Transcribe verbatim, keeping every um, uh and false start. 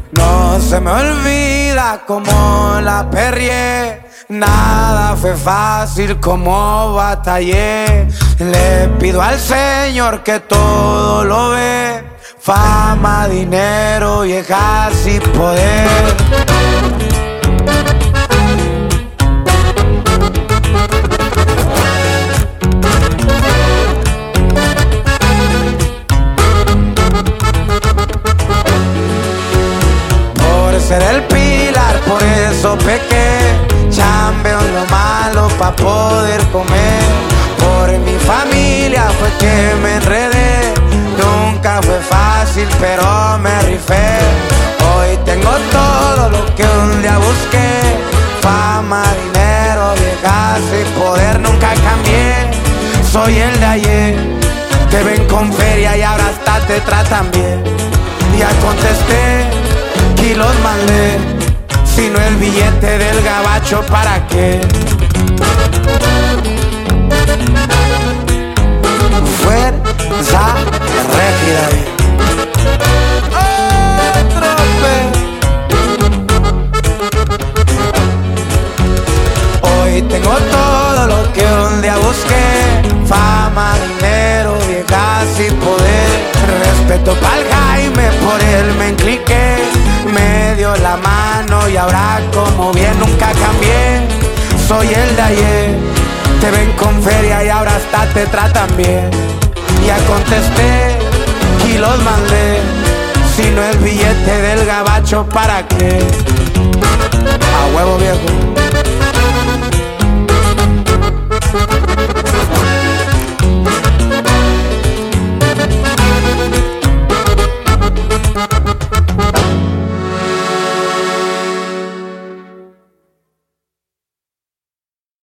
No se me olvida cómo la perrié. Nada fue fácil como batallé. Le pido al Señor que todo lo ve. Fama, dinero, viejas y poder. Por ser el pilar, por eso pequé. Chambeo en lo malo pa' poder comer. Por mi familia fue que me enredé. Nunca fue fácil, pero me rifé. Hoy tengo todo lo que un día busqué. Fama, dinero, viejas y poder. Nunca cambié, soy el de ayer. Te ven con feria y ahora hasta te tratan bien. Ya contesté, kilos mandé. Si no el billete del gabacho, ¿para qué? Fuerza Régida. Otro Hoy tengo todo lo que un día busqué. Fama, dinero, viejas y poder. Respeto pa'l Jaime, por él me encliqué. Me dio la mano y ahora como bien nunca cambié. Soy el de ayer. Te ven con feria y ahora hasta te tratan bien. Ya contesté, kilos mandé. Si no el billete del gabacho, ¿para qué? A huevo viejo.